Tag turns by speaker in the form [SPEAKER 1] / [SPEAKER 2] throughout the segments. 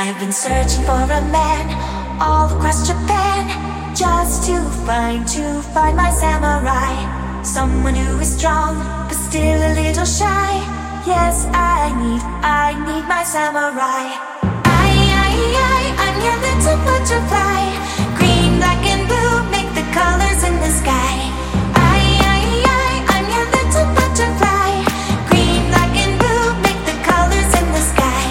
[SPEAKER 1] I've been searching for a man all across Japan, just to find my samurai. Someone who is strong, but still a little shy. Yes, I need my samurai. I'm your little butterfly. Green, black, and blue make the colors in the sky. I'm your little butterfly. Green, black, and blue make the colors in the sky.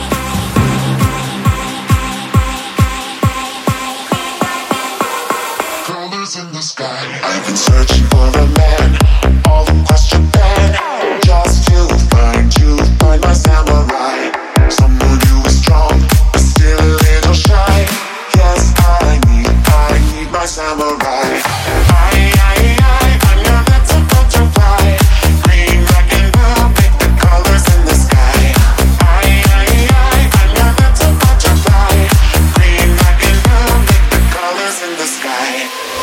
[SPEAKER 2] Colors in the sky. I've been searching for a man all across Japan, just to find my samurai. Someone who is strong, but still a little shy. Yes, I need my samurai. I'm your little butterfly. Green, black, and blue make the colors in the sky. I'm your little butterfly. Green, black, and blue make the colors in the sky.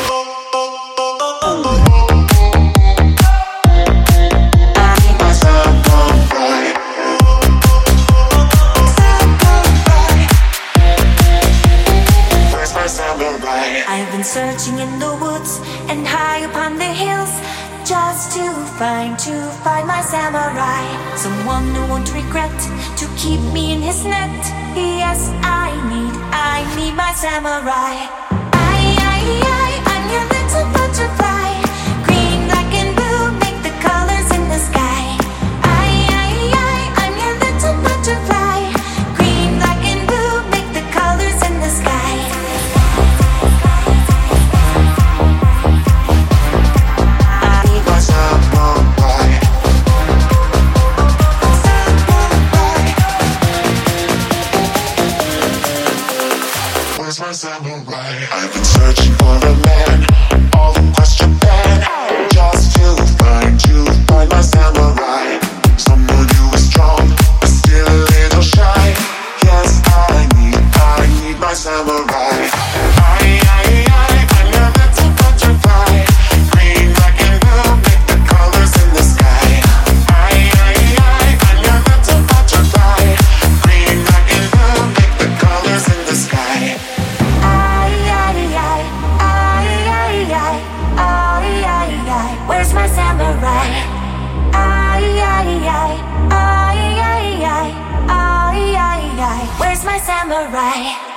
[SPEAKER 1] I've been searching in the woods and high upon the hills, just to find my samurai. Someone who won't regret to keep me in his net. Yes, I need my samurai. I'm your little butterfly. Green, black, and blue make the colors in the sky. I'm your little butterfly. Green, black, and blue make the colors in the sky.
[SPEAKER 2] Where's my samurai? I've been searching for a man all across Japan, just to find my samurai. Someone who is strong, but still a little shy. Yes, I need my samurai. I'm your little butterfly. Green, black, and blue make the colors in the sky. I'm your little butterfly. Green, black, and blue make the colors in the sky.
[SPEAKER 1] Where's my samurai? Where's my samurai?